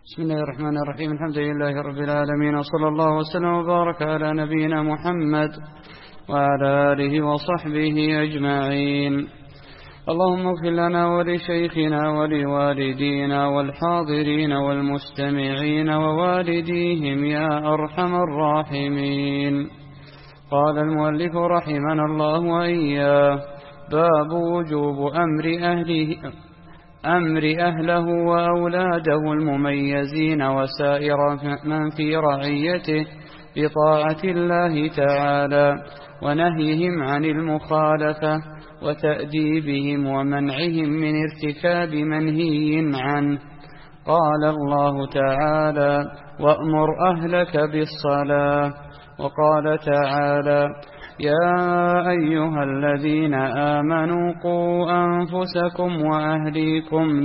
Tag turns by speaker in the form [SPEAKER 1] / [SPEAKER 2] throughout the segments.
[SPEAKER 1] بسم الله الرحمن الرحيم. الحمد لله رب العالمين، وصلى الله وسلم وبارك على نبينا محمد وعلى آله وصحبه أجمعين. اللهم اغفر لنا ولشيخنا ولوالدينا والحاضرين والمستمعين ووالديهم يا أرحم الراحمين. قال المؤلف رحمنا الله وإياه: باب وجوب أمر أهله وأولاده المميزين وسائر من في رعيته بطاعة الله تعالى، ونهيهم عن المخالفة، وتأديبهم ومنعهم من ارتكاب منهي عنه. قال الله تعالى: وأمر أهلك بالصلاة. وقال تعالى: يا أيها الذين آمنوا قوا أنفسكم وأهليكم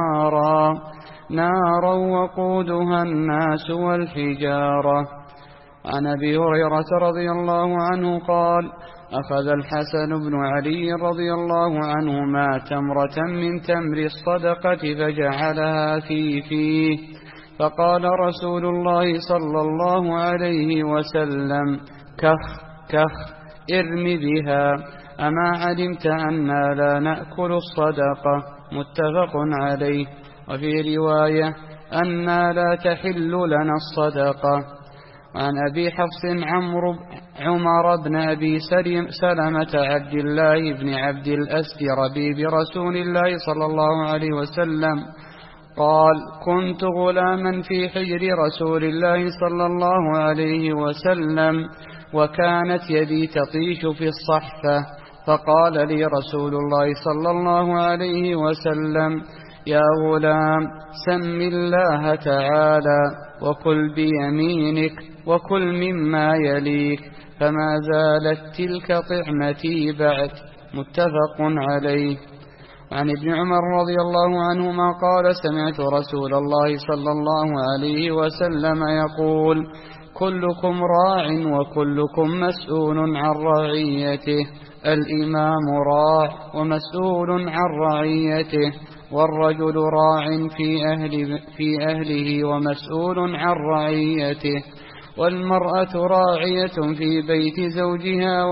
[SPEAKER 1] نارا وقودها الناس والحجارة. عن أبي هريرة رضي الله عنه قال: أخذ الحسن بن علي رضي الله عنهما تمرة من تمر الصدقة فجعلها في فيه، فقال رسول الله صلى الله عليه وسلم: كخ كخ ارم بها، أما علمت أننا لا نأكل الصدقة؟ متفق عليه. وفي رواية: أننا لا تحل لنا الصدقة. عن أبي حفص عمر بن أبي سلمة عبد الله بن عبد الأسد ربيب رسول الله صلى الله عليه وسلم قال: كنت غلاما في حجر رسول الله صلى الله عليه وسلم، وكانت يدي تطيش في الصحفة، فقال لي رسول الله صلى الله عليه وسلم: يا غلام، سم الله تعالى وكل بيمينك وكل مما يليك، فما زالت تلك طعمتي بعد. متفق عليه. عن ابن عمر رضي الله عنهما قال: سمعت رسول الله صلى الله عليه وسلم يقول: كلكم راع وكلكم مسؤول عن رعيته. الإمام راع ومسؤول عن رعيته، والرجل راع في أهله ومسؤول عن رعيته، والمرأة راعية في بيت زوجها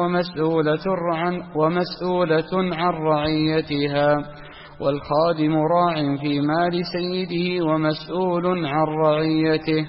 [SPEAKER 1] ومسؤولة عن رعيتها، والخادم راع في مال سيده ومسؤول عن رعيته،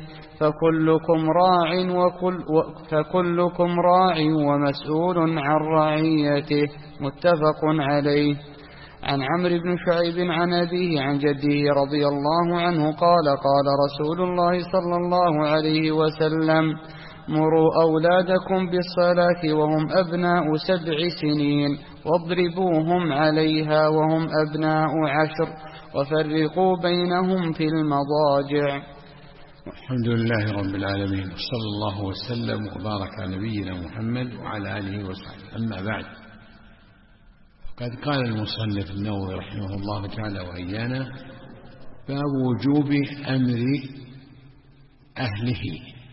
[SPEAKER 1] فكلكم راع ومسؤول عن رعيته. متفق عليه. عن عمرو بن شعيب عن أبيه عن جده رضي الله عنه قال: قال رسول الله صلى الله عليه وسلم: مروا أولادكم بالصلاة وهم أبناء 7 سنين، واضربوهم عليها وهم أبناء 10، وفرقوا بينهم في المضاجع.
[SPEAKER 2] الحمد لله رب العالمين، وصلى الله وسلم وبارك على نبينا محمد وعلى آله وصحبه. أما بعد، قد قال المصنف النووي رحمه الله تعالى وإيانا: باب وجوب أمر أهله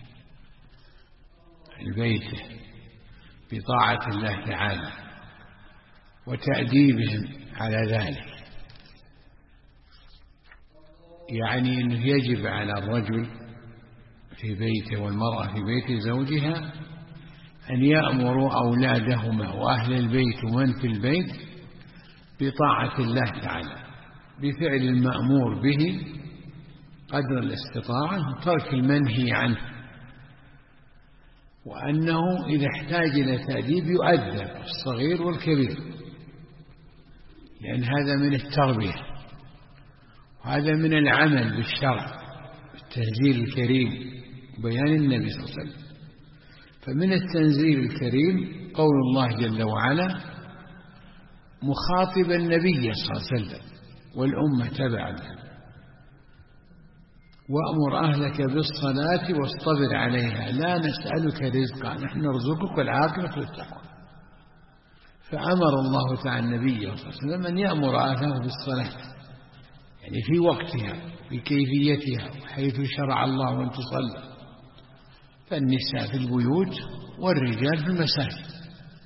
[SPEAKER 2] بيته بطاعة الله تعالى، وتأديبهم على ذلك. يعني أنه يجب على الرجل في بيته والمرأة في بيت زوجها أن يأمروا أولادهما وأهل البيت ومن في البيت بطاعة الله تعالى، بفعل المأمور به قدر الاستطاعة، وترك المنهي عنه، وأنه إذا احتاج إلى تأديب يؤدب الصغير والكبير، لأن هذا من التربية، وهذا من العمل بالشرع، التنزيل الكريم وبيان النبي صلى الله عليه وسلم. فمن التنزيل الكريم قول الله جل وعلا مخاطبا النبي صلى الله عليه وسلم والأمة تبعا: وأمر أهلك بالصلاة واصطبر عليها لا نسألك رزقا نحن نرزقك والعاقبة للتقوى. فأمر الله تعالى النبي صلى الله عليه وسلم أن يأمر أهله بالصلاة، يعني في وقتها بكيفيتها حيث شرع الله أن تصلى، فالنساء في البيوت والرجال في المساجد.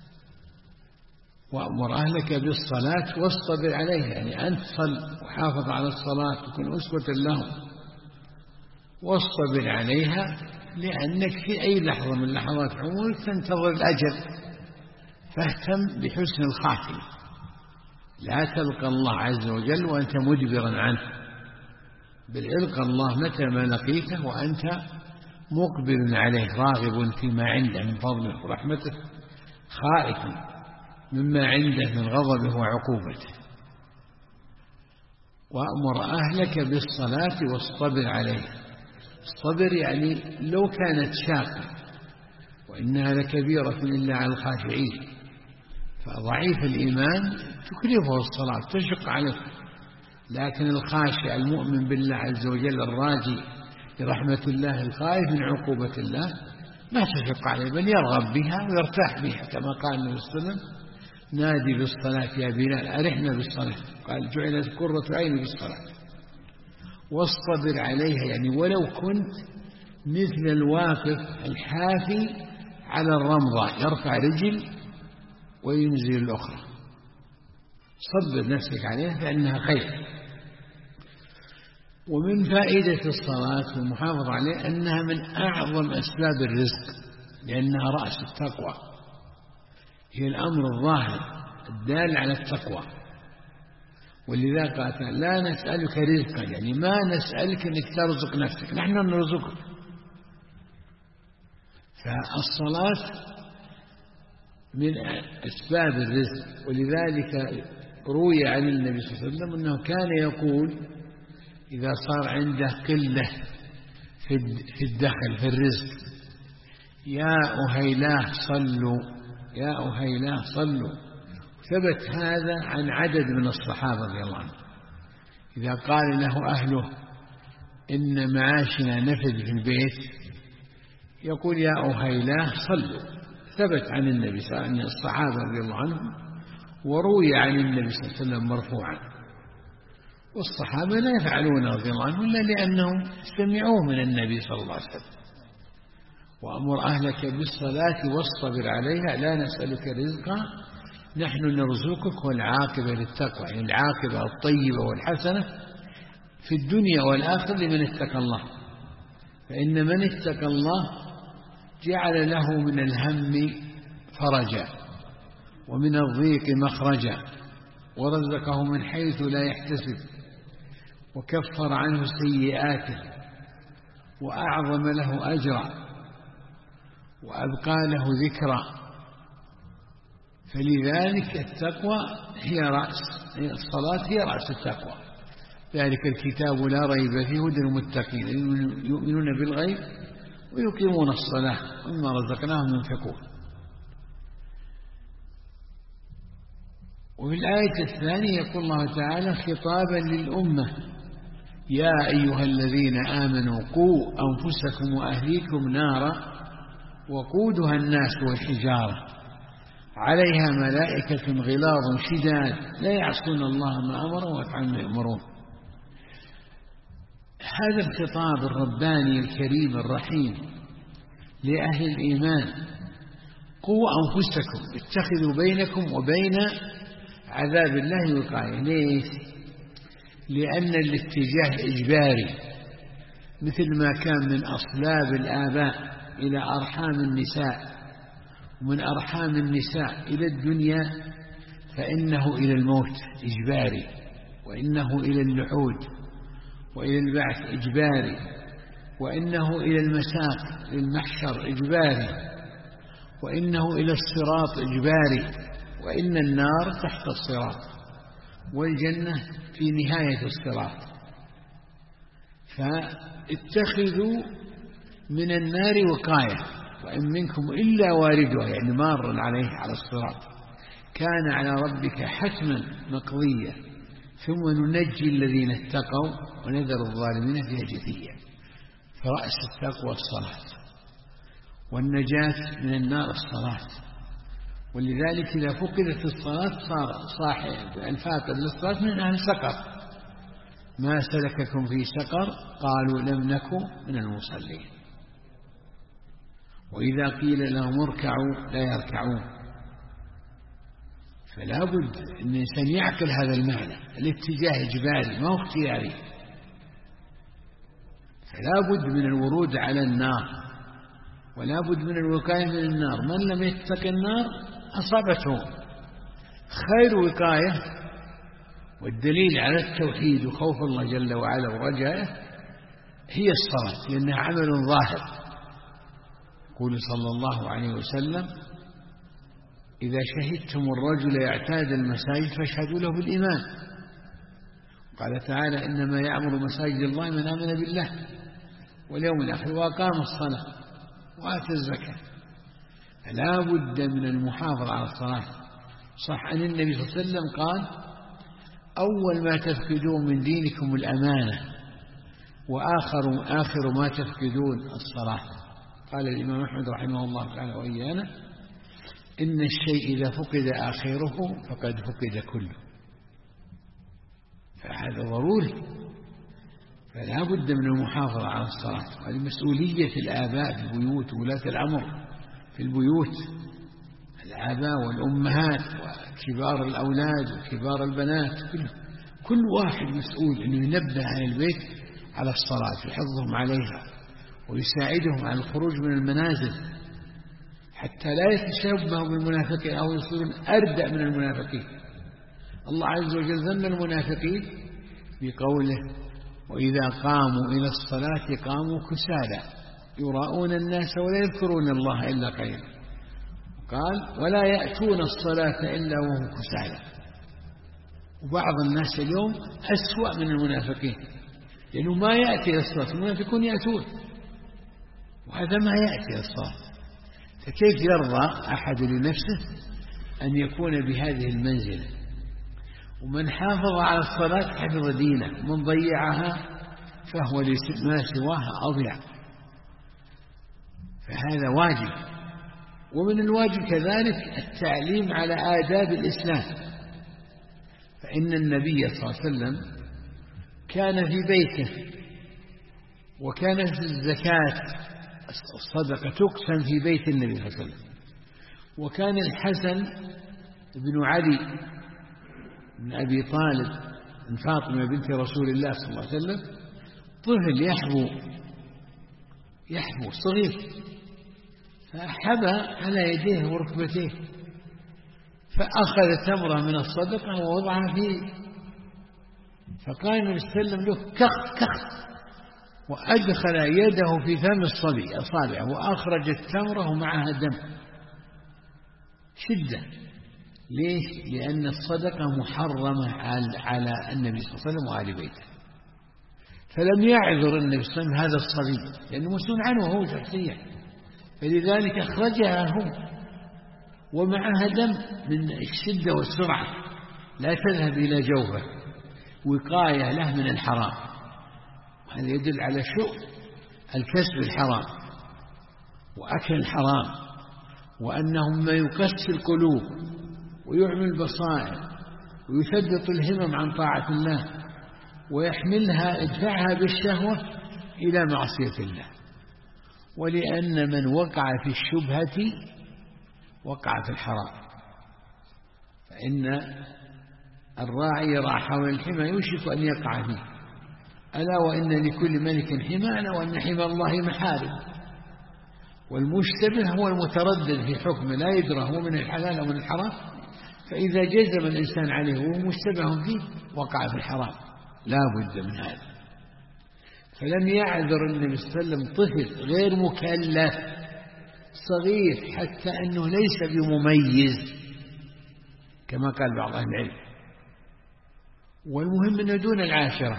[SPEAKER 2] وأمر أهلك بالصلاة واصطبر عليها، يعني أنت صل وحافظ على الصلاة وكن أسوة لهم. واصطبر عليها، لأنك في أي لحظة من لحظات عمرك تنتظر الأجل، فاهتم بحسن الخاتمة، لا تلقى الله عز وجل وأنت مدبرا عنه، بل القى الله متى ما لقيته وأنت مقبل عليه راغب فيما عنده من فضله ورحمته، خائف مما عنده من غضبه وعقوبته. وأمر أهلك بالصلاة واصطبر عليها. الصبر يعني لو كانت شاقة، وإنها لكبيرة إلا على الخاشعين، فضعيف الإيمان تكلفه الصلاة تشق عليه، لكن الخاشع المؤمن بالله عز وجل الراجي برحمة الله الخائف من عقوبة الله ما تشق عليه، بل يرغب بها ويرتاح بها، كما قال النبي صلى الله عليه وسلم: نادي بالصلاة يا بلال، أرحنا بالصلاة. قال: جعلت قرة عيني بالصلاة. واصطبر عليها يعني ولو كنت مثل الواقف الحافي على الرمضة، يرفع رجل وينزل الأخرى، صبر نفسك عليها فإنها خير. ومن فائدة الصلاة والمحافظة عليها أنها من أعظم أسباب الرزق، لأنها رأس التقوى، هي الأمر الظاهر الدال على التقوى. ولذا قال: لا نسألك رزقا، يعني ما نسألك أنك ترزق نفسك، نحن نرزقك. فالصلاة من أسباب الرزق، ولذلك روي عن النبي صلى الله عليه وسلم أنه كان يقول إذا صار عنده قلة في الدخل في الرزق: يا أهيلاه صلوا، يا أهيلاه صلوا. ثبت هذا عن عدد من الصحابة رضي الله عنهم، إذا قال له أهله إن معاشنا نفد في البيت يقول: يا أهيلاه صلوا. ثبت عن النبي صلى الله عليه وسلم الصحابة رضي الله عنهم، وروي عن النبي صلى الله عليه وسلم مرفوعا. والصحابة لا يفعلون رضي الله عنهم إلا لأنهم سمعوه من النبي صلى الله عليه وسلم. وأمر أهلك بالصلاة واصطبر عليها، لا نسألك رزقا نحن نرزقك، والعاقبة للتقوى، يعني العاقبة الطيبة والحسنة في الدنيا والآخرة لمن اتقى الله. فإن من اتقى الله جعل له من الهم فرجا، ومن الضيق مخرجا، ورزقه من حيث لا يحتسب، وكفر عنه سيئاته، وأعظم له أجرا، وأبقى له ذكرا. فلذلك التقوى هي رأس، الصلاة هي رأس التقوى. ذلك الكتاب لا ريب فيه هدى للمتقين يؤمنون بالغيب ويقيمون الصلاة ومما رزقناهم ينفقون. وفي الآية الثانية يقول الله تعالى خطابا للأمة: يا أيها الذين آمنوا قوا أنفسكم وأهليكم نارا وقودها الناس والحجارة عليها ملائكة غلاظ شداد لا يعصون الله ما أمرهم ويفعلون ما يؤمرون. هذا الخطاب الرباني الكريم الرحيم لأهل الإيمان: قوا أنفسكم، اتخذوا بينكم وبين عذاب الله وقاية. ليش؟ لأن الاتجاه إجباري، مثل ما كان من أصلاب الآباء إلى أرحام النساء، ومن أرحام النساء إلى الدنيا، فإنه إلى الموت إجباري، وإنه إلى اللحود وإلى البعث إجباري، وإنه إلى المساق للمحشر إجباري، وإنه إلى الصراط إجباري، وإن النار تحت الصراط والجنة في نهاية الصراط. فاتخذوا من النار وقاية، وإن منكم إلا واردها، يعني مار عليه على الصراط، كان على ربك حتما مقضيا، ثم ننجي الذين اتقوا ونذر الظالمين فيها جثيا. فرأس التقوى الصلاة، والنجاة من النار الصلاة. ولذلك إذا فقدت الصلاة صار صاحب الفاقد للصلاة من أهل سقر. ما سلككم في سقر؟ قالوا لم نكن من المصلين. وإذا قيل لهم اركعوا لا يركعون. فلا بد أن الإنسان يعقل هذا المعنى، الاتجاه إجباري ما هو اختياري. فلا بد من الورود على النار، ولا بد من الوقاية من النار. من لم يتق النار أصابته. خير وقاية والدليل على التوحيد وخوف الله جل وعلا ورجائه هي الصلاة، لأنها عمل ظاهر. يقول صلى الله عليه وسلم: إذا شهدتم الرجل يعتاد المساجد فاشهدوا له بالإيمان. قال تعالى: إنما يعمر مساجد الله من آمن بالله واليوم الآخر وأقام الصلاة وآتى الزكاة. فلا بد من المحافظة على الصلاة. صح عن النبي صلى الله عليه وسلم قال: أول ما تفقدون من دينكم الأمانة، وآخر ما تفقدون الصلاة. قال الإمام أحمد رحمه الله تعالى وإيانا: إن الشيء إذا فقد آخره فقد فقد كله. فهذا ضروري. فلا بد من المحافظة على الصلاة. وهذه مسؤولية الآباء في البيوت وولاة الأمر في البيوت، الآباء والأمهات وكبار الأولاد وكبار البنات، كل واحد مسؤول أنه ينبه أهل البيت على الصلاة ويحضهم عليها ويساعدهم على الخروج من المنازل، حتى لا يتشبهوا بالمنافقين أو يصيرون أردأ من المنافقين. الله عز وجل ذم المنافقين بقوله: وإذا قاموا إلى الصلاة قاموا كسالى يراءون الناس ولا يذكرون الله إلا قليلا. قال: ولا يأتون الصلاة إلا وهم كسالى. وبعض الناس اليوم أسوأ من المنافقين، لأنه ما يأتي إلى الصلاة. المنافقون يأتون وهذا ما يأتي إلى الصلاة. فكيف يرضى أحد لنفسه أن يكون بهذه المنزلة؟ ومن حافظ على الصلاة حفظ دينه، ومن ضيعها فهو ما سواها أضيع. فهذا واجب. ومن الواجب كذلك التعليم على آداب الإسلام. فإن النبي صلى الله عليه وسلم كان في بيته، وكانت الزكاة الصدقة تقسم في بيت النبي صلى الله عليه وسلم. وكان الحسن بن علي بن أبي طالب من فاطمة بنت رسول الله صلى الله عليه وسلم طفل يحبو صغير، فحبى على يديه وركبتيه، فأخذ تمرة من الصدقة ووضعها فيه. فقال النبي صلى الله عليه وسلم له: كخ كخ، وأدخل يده في فم الصبي أصابعه وأخرج التمرة ومعها دم. شدة. ليش؟ لأن الصدقة محرمة على النبي صلى الله عليه وسلم وآل بيته. فلم يعذر النبي صلى الله عليه وسلم هذا الصبي، لأنه مسؤول عنه هو شخصيا، فلذلك أخرجها هو ومعها دم من الشدة والسرعة، لا تذهب إلى جوفه، وقاية له من الحرام. هذا يدل على شؤم الكسب الحرام وأكل الحرام، وأنه ما يقسي القلوب ويعمي البصائر ويثبط الهمم عن طاعة الله ويحملها ادفعها بالشهوة إلى معصية الله. ولأن من وقع في الشبهة وقع في الحرام. فإن الراعي يرعى حول الحمى يوشك أن يقع فيه. ألا وإن لكل ملك حمى، ألا وإن حمى الله محارم. والمشتبه هو المتردد في حكمه، لا يدرى هو من الحلال أو من الحرام، فإذا جزم الإنسان عليه وهو مشتبه فيه وقع في الحرام. لا بد من هذا. فلم يعذر النبي صلى الله عليه وسلم طفل غير مكلف صغير حتى أنه ليس بمميز كما قال بعض أهل العلم. والمهم أنه دون العاشرة.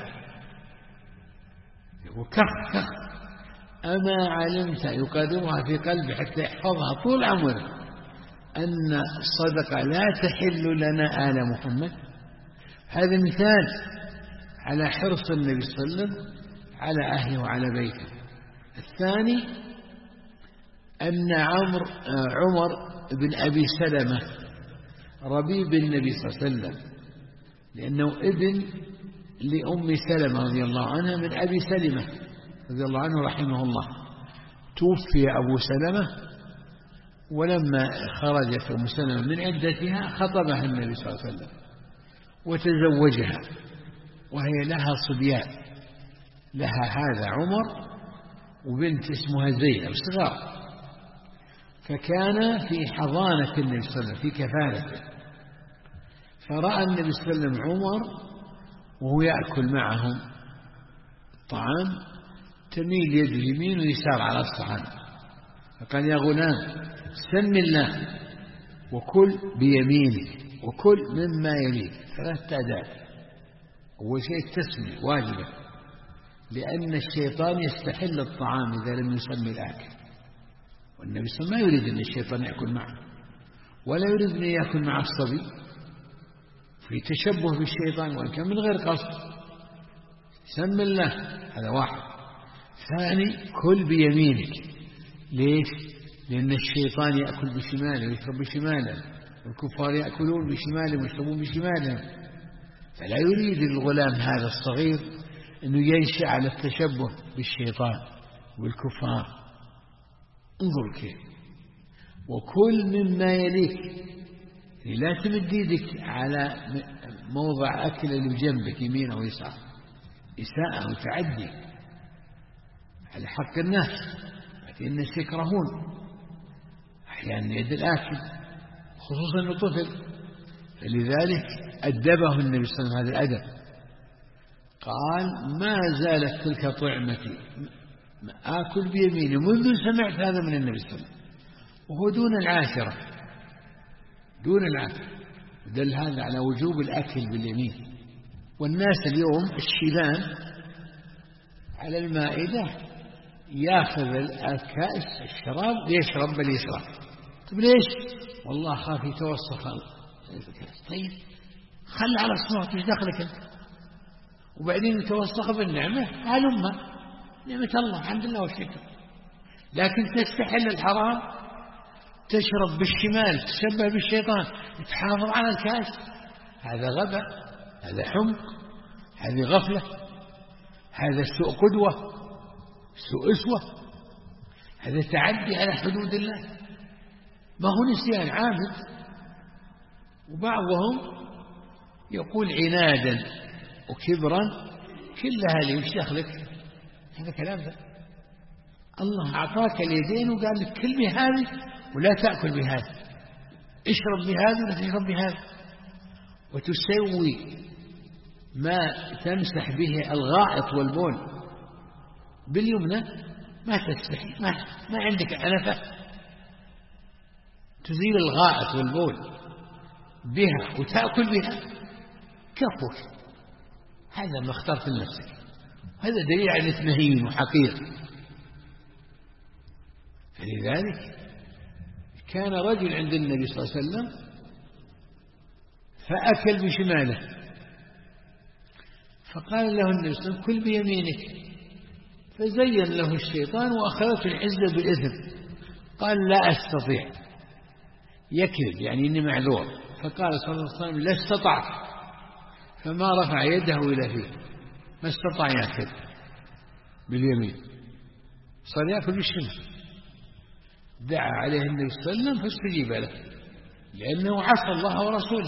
[SPEAKER 2] وكخ كخ، أما علمت يقدرها في قلبه حتى يحفظها طول عمره أن الصدقة لا تحل لنا آل محمد. هذا مثال على حرص النبي صلى الله عليه وسلم على أهله وعلى بيته. الثاني أن عمر بن أبي سلمة ربيب النبي صلى الله عليه وسلم، لأنه ابن لأم سلمة رضي الله عنها من أبي سلمة رضي الله عنه رحمه الله. توفي أبو سلمة، ولما خرجت أم سلمة من عدتها خطبها النبي صلى الله عليه وسلم وتزوجها، وهي لها صبيان لها هذا عمر وبنت اسمها زينب صغار، فكان في حضانة النبي صلى الله عليه وسلم في كفالته، فرأى النبي صلى الله عليه وسلم عمر وهو يأكل معهم الطعام تميل يده يمين ويسار على الصحن، فقال يا غلام سم الله وكل بيمينك وكل مما يليك، 3 آداب. أول شيء التسمية واجبة، لأن الشيطان يستحل الطعام إذا لم يسمي الآكل، والنبي صلى الله عليه وسلم ما يريد أن الشيطان يأكل معه ولا يريد أن يأكل مع الصبي، في تشبه بالشيطان وإن كان من غير قصد. سم الله، هذا واحد. ثاني كل بيمينك. ليش؟ لأن الشيطان يأكل بشماله ويشرب بشماله، والكفار يأكلون بشمالهم ويشربون بشمالهم، فلا يريد الغلام هذا الصغير أنه ينشأ على التشبه بالشيطان والكفار. انظر كيف. وكل مما يليك، يعني لا تمد يدك على موضع أكل اللي بجنبك يمين أو يسار، إساءة وتعدي على حق الناس، لكن الناس يكرهون أحيانا يد الآكل خصوصا الطفل، فلذلك أدبه النبي صلى الله عليه وسلم هذا الأدب. قال ما زالت تلك طعمتي آكل بيميني منذ سمعت هذا من النبي صلى الله عليه وسلم، وهو دون العاشرة، دون العاشرة. دل هذا على وجوب الأكل باليمين. والناس اليوم الشيبان على المائدة ياخذ الكأس الشراب ويشرب باليسار. طيب ليش؟ والله خاف يتوسخ. طيب خل على الصوت، مش دخلك انت؟ وبعدين يتوسخ بالنعمة، هلما نعمة الله الحمد لله والشكر. لكن تستحل الحرام، تشرب بالشمال، تشبه بالشيطان، تحافظ على الكاس، هذا غباء، هذا حمق، هذه غفلة، هذا سوء قدوة، سوء أسوة، هذا تعدي على حدود الله، ما هو نسيان عامد. وبعضهم يقول عنادا وكبرا كلها لي، وش دخلك؟ هذا كلام ده. الله أعطاك اليدين وقال لك كل بهذه ولا تأكل بهذه، اشرب بهذه ولا تشرب بهذه، وتسوي ما تمسح به الغائط والبول باليمنى، ما تستحي، ما عندك عنفة تزيل الغائط والبول بها وتأكل بها، كفوك. هذا ما اخترت لنفسك، هذا دليل على اثنين وحقير. فلذلك كان رجل عند النبي صلى الله عليه وسلم فأكل بشماله، فقال له النبي صلى الله عليه وسلم كل بيمينك، فزين له الشيطان وأخذته العزة بالإثم، قال لا أستطيع، يكذب يعني إني معذور. فقال صلى الله عليه وسلم لا استطعت، فما رفع يده إلى فيه، ما استطاع يأكل باليمين، صار يأكل بالشمال. دعا عليه النبي صلى الله عليه وسلم فاستجيب له، لأنه عصى الله ورسوله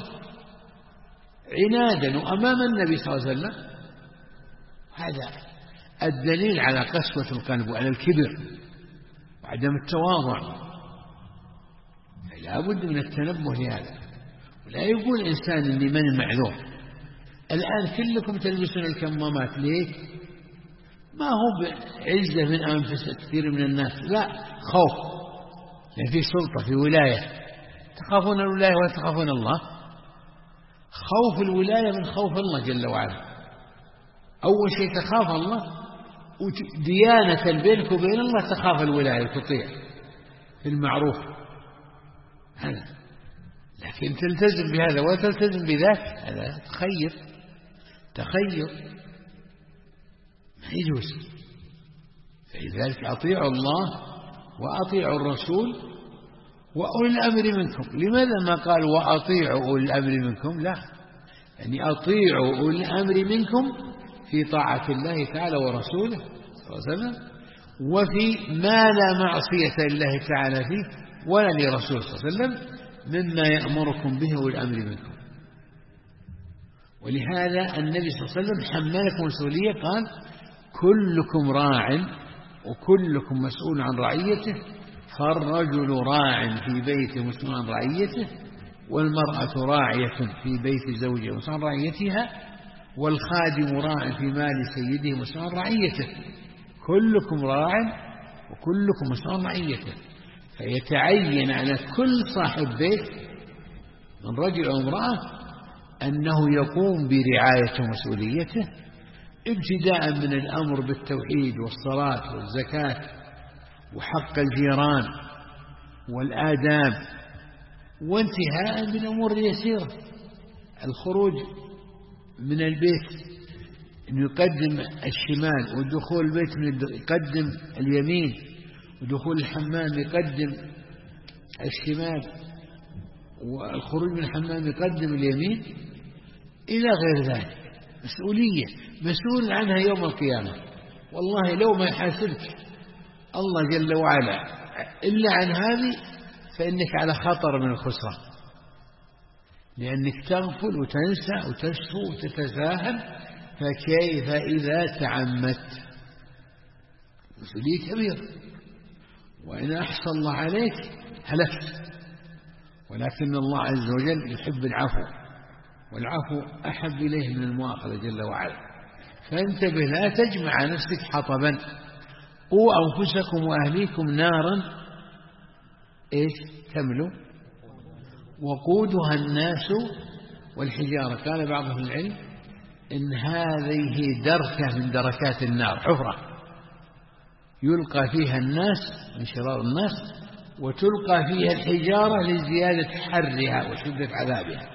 [SPEAKER 2] عنادا وأمام النبي صلى الله عليه وسلم. هذا الدليل على قسوة القلب وعلى الكبر وعدم التواضع. لا بد من التنبه لهذا، ولا يقول إنسان إني من المعذور. الآن كلكم تلبسون الكمامات، ليه؟ ما هو بعزة من أنفس كثير من الناس، لا، خوف، يعني في سلطة، في ولاية، تخافون الولاية ولا تخافون الله. خوف الولاية من خوف الله جل وعلا. أول شيء تخاف الله، وديانة بينك وبين الله تخاف الولاية وتطيع في المعروف هذا. لكن تلتزم بهذا ولا تلتزم بذاك، هذا تخير ما يجوز. فلذلك أطيعوا الله وأطيعوا الرسول وأولي الأمر منكم. لماذا ما قال وأطيعوا أولي الأمر منكم؟ لا، يعني أطيعوا أولي الأمر منكم في طاعة الله تعالى ورسوله صلى الله عليه وسلم، وفي ما لا معصية لله تعالى فيه ولا لرسوله صلى الله عليه وسلم مما يأمركم به أولي الأمر منكم. ولهذا النبي صلى الله عليه وسلم حملكم مسؤولية، قال كلكم راع وكلكم مسؤول عن رعيته، فالرجل راع في بيته مسؤول عن رعيته، والمرأة راعية في بيت زوجها مسؤول عن رعيتها، والخادم راع في مال سيده مسؤول عن رعيته. كلكم راع وكلكم مسؤول عن رعيته. فيتعين على كل صاحب بيت من رجل أو امرأة أنه يقوم برعاية مسؤوليته، ابتداء من الأمر بالتوحيد والصلاة والزكاة وحق الجيران والآداب، وانتهاء من أمور يسيرة، الخروج من البيت أن يقدم الشمال، ودخول البيت يقدم اليمين، ودخول الحمام يقدم الشمال، والخروج من الحمام يقدم اليمين، إلى غير ذلك. مسؤولية مسؤول عنها يوم القيامة. والله لو ما يحاسبك الله جل وعلا إلا عن هذه فإنك على خطر من الخسران، لأنك تغفل وتنسى وتشفو وتتساهل، فكيف إذا تعمدت؟ مسؤولية كبيرة، وإن أحصى الله عليك هلكت. ولكن الله عز وجل يحب العفو، والعفو أحب إليه من المؤاخذة جل وعلا. فانتبه لا تجمع على نفسك حطبا. قوا أنفسكم وأهليكم نارا تملو وقودها الناس والحجارة. قال بعض أهل العلم إن هذه دركة من دركات النار، حفرة يلقى فيها الناس من شرار الناس، وتلقى فيها الحجارة لزيادة حرها وشدة عذابها.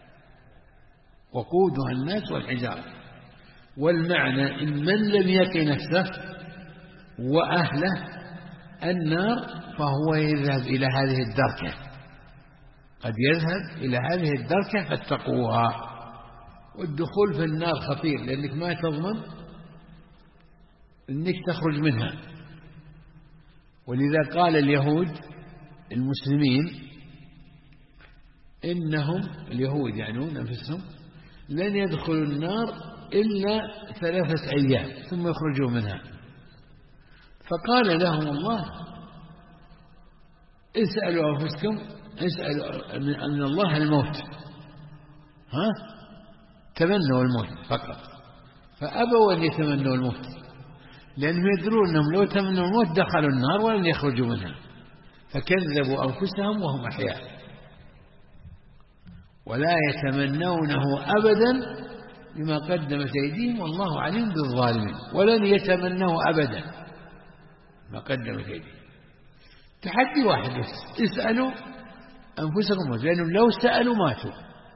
[SPEAKER 2] وقودها الناس والحجارة. والمعنى إن من لم يقِ نفسه وأهله النار فهو يذهب إلى هذه الدركة، قد يذهب إلى هذه الدركة فاتقوها. والدخول في النار خطير، لأنك ما تضمن أنك تخرج منها. ولذا قال اليهود المسلمين إنهم اليهود يعنون أنفسهم لن يدخلوا النار إلا 3 أيام ثم يخرجوا منها. فقال لهم الله اسألوا أنفسكم، اسألوا أن الله الموت، تمنوا الموت فقط، فأبوا أن يتمنوا الموت، لأنهم يدرون أنهم لو تمنوا الموت دخلوا النار ولن يخرجوا منها، فكذبوا أنفسهم وهم أحياء. ولا يتمنونه أبدا بما قدمت أيديهم والله عليم بالظالمين. ولن يتمنوه أبدا ما قدمت أيديهم. تحدي واحد بس، اسألوا أنفسكم، لأنهم لو سألوا ماتوا.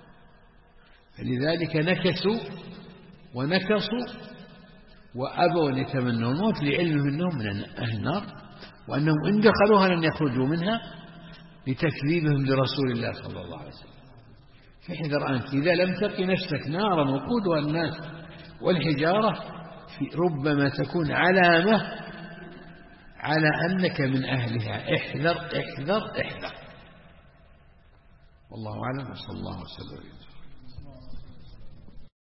[SPEAKER 2] فلذلك نكسوا ونكصوا وأبوا أن يتمنوا الموت، لعلمهم أنهم من أهل النار، وأنهم إن دخلوها لن يخرجوا منها لتكذيبهم لرسول الله صلى الله عليه وسلم. فاحذر أنت إذا لم تقِ نفسك نارا وقودها الناس والحجارة، ربما تكون علامة على أنك من أهلها. احذر احذر احذر. والله أعلم، وصلى الله وسلم.